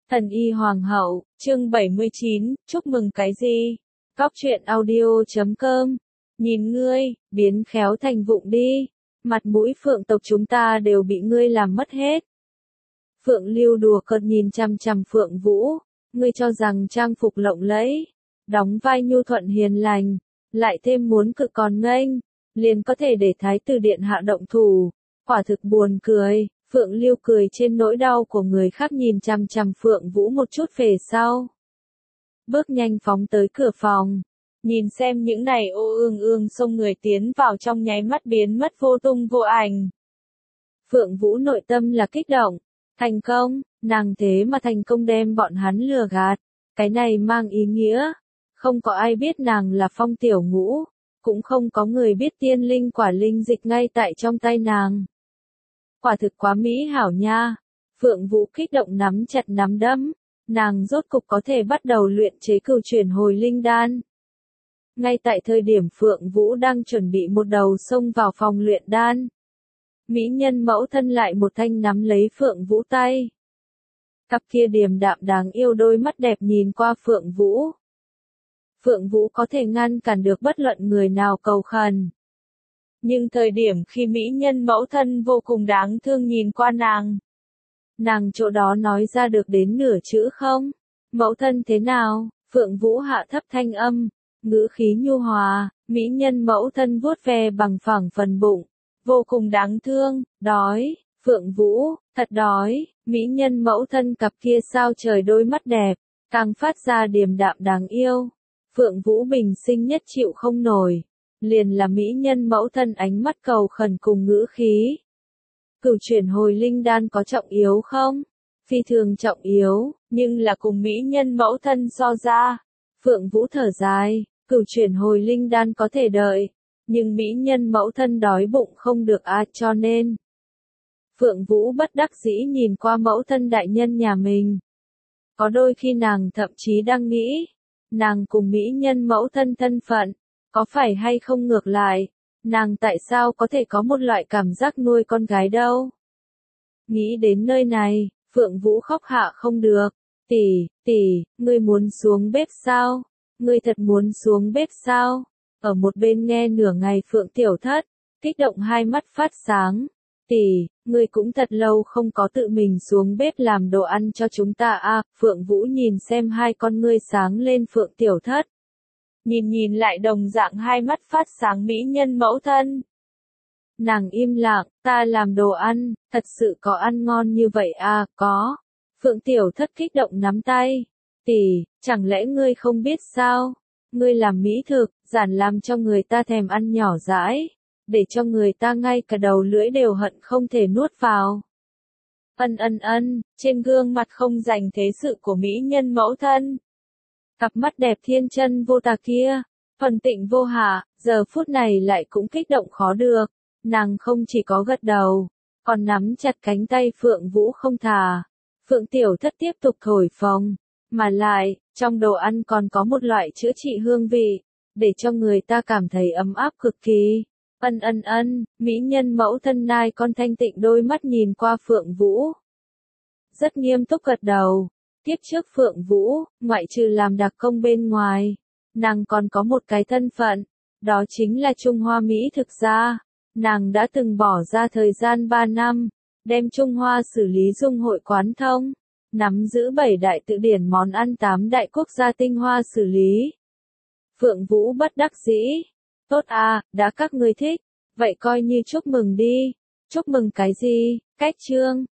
Thần y hoàng hậu, chương 79, chúc mừng cái gì? Góc truyện audio.com. Nhìn ngươi, biến khéo thành vụng đi. Mặt mũi Phượng tộc chúng ta đều bị ngươi làm mất hết. Phượng Lưu đùa cợt nhìn chằm chằm Phượng Vũ. Ngươi cho rằng trang phục lộng lẫy, đóng vai nhu thuận hiền lành, lại thêm muốn cực còn nghênh, liền có thể để thái tử điện hạ động thủ. Quả thực buồn cười. Phượng Lưu cười trên nỗi đau của người khác nhìn chằm chằm Phượng Vũ một chút về sau. Bước nhanh phóng tới cửa phòng. Nhìn xem những này ô ương xông người tiến vào trong nháy mắt biến mất vô tung vô ảnh. Phượng Vũ nội tâm là kích động. Thành công, nàng thế mà thành công đem bọn hắn lừa gạt. Cái này mang ý nghĩa. Không có ai biết nàng là Phong Tiểu Ngũ. Cũng không có người biết tiên linh quả linh dịch ngay tại trong tay nàng. Quả thực quá mỹ hảo nha. Phượng Vũ kích động nắm chặt nắm đấm. Nàng rốt cục có thể bắt đầu luyện chế cửu chuyển hồi linh đan. Ngay tại thời điểm Phượng Vũ đang chuẩn bị một đầu xông vào phòng luyện đan. Mỹ nhân mẫu thân lại một thanh nắm lấy Phượng Vũ tay. Cặp kia điềm đạm đáng yêu đôi mắt đẹp nhìn qua Phượng Vũ. Phượng Vũ có thể ngăn cản được bất luận người nào cầu khẩn. Nhưng thời điểm khi mỹ nhân mẫu thân vô cùng đáng thương nhìn qua nàng chỗ đó nói ra được đến nửa chữ không? Mẫu thân thế nào? Phượng Vũ hạ thấp thanh âm, ngữ khí nhu hòa, mỹ nhân mẫu thân vuốt ve bằng phẳng phần bụng, vô cùng đáng thương, đói, Phượng Vũ, thật đói, mỹ nhân mẫu thân cặp kia sao trời đôi mắt đẹp, càng phát ra điềm đạm đáng yêu. Phượng Vũ bình sinh nhất chịu không nổi. Liền là mỹ nhân mẫu thân ánh mắt cầu khẩn cùng ngữ khí. Cửu chuyển hồi linh đan có trọng yếu không? Phi thường trọng yếu, nhưng là cùng mỹ nhân mẫu thân so ra. Phượng Vũ thở dài, cửu chuyển hồi linh đan có thể đợi, nhưng mỹ nhân mẫu thân đói bụng không được cho nên. Phượng Vũ bất đắc dĩ nhìn qua mẫu thân đại nhân nhà mình. Có đôi khi nàng thậm chí đang nghĩ, nàng cùng mỹ nhân mẫu thân thân phận. Có phải hay không ngược lại, nàng tại sao có thể có một loại cảm giác nuôi con gái đâu? Nghĩ đến nơi này, Phượng Vũ khóc hạ không được. Tỷ, ngươi muốn xuống bếp sao? Ngươi thật muốn xuống bếp sao? Ở một bên nghe nửa ngày Phượng Tiểu Thất, kích động hai mắt phát sáng. Tỷ, ngươi cũng thật lâu không có tự mình xuống bếp làm đồ ăn cho chúng ta Phượng Vũ nhìn xem hai con ngươi sáng lên Phượng Tiểu Thất. Nhìn lại đồng dạng hai mắt phát sáng mỹ nhân mẫu thân. Nàng im lặng, ta làm đồ ăn, thật sự có ăn ngon như vậy có. Phượng Tiểu Thất kích động nắm tay. Tỷ, chẳng lẽ ngươi không biết sao? Ngươi làm mỹ thực, giản làm cho người ta thèm ăn nhỏ dãi, để cho người ta ngay cả đầu lưỡi đều hận không thể nuốt vào. Ân, trên gương mặt không dành thế sự của mỹ nhân mẫu thân. Cặp mắt đẹp thiên chân vô tà kia, thuần tịnh vô hạ, giờ phút này lại cũng kích động khó được. Nàng không chỉ có gật đầu, còn nắm chặt cánh tay Phượng Vũ không thả. Phượng Tiểu Thất tiếp tục thổi phồng, mà lại, trong đồ ăn còn có một loại chữa trị hương vị, để cho người ta cảm thấy ấm áp cực kỳ. Ân, mỹ nhân mẫu thân nai con thanh tịnh đôi mắt nhìn qua Phượng Vũ. Rất nghiêm túc gật đầu. Tiếp trước Phượng Vũ, ngoại trừ làm đặc công bên ngoài, nàng còn có một cái thân phận, đó chính là Trung Hoa Mỹ thực ra. Nàng đã từng bỏ ra thời gian 3 năm, đem Trung Hoa xử lý dung hội quán thông, nắm giữ 7 đại tự điển món ăn 8 đại quốc gia tinh hoa xử lý. Phượng Vũ bất đắc dĩ. Tốt đã các ngươi thích, vậy coi như chúc mừng đi. Chúc mừng cái gì? Cách chương.